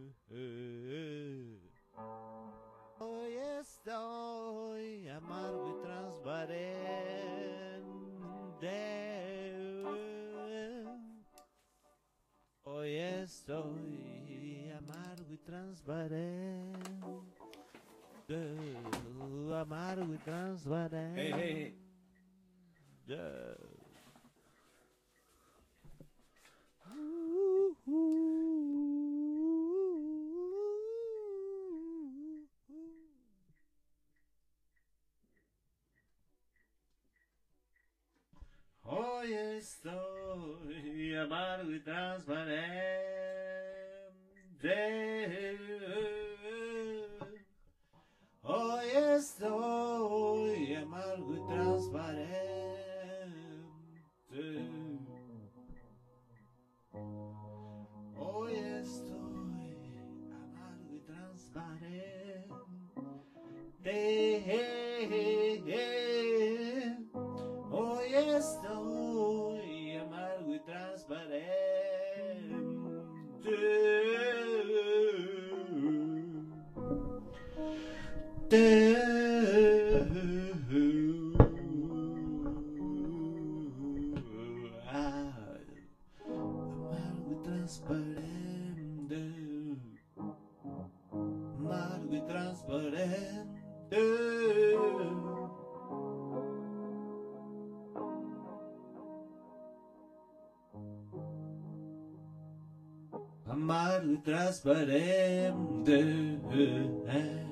Hoy estoy amargo y transparente. Hoy estoy amargo y transparente. Amargo y transparente. Hey, hey, hey. Hoy estoy amargo y transparente. Hoy estoy amargo y transparente. Hoy estoy amargo y transparente. Hoy estoy amargo y transparente. Amargo y transparente. Amargo y transparente.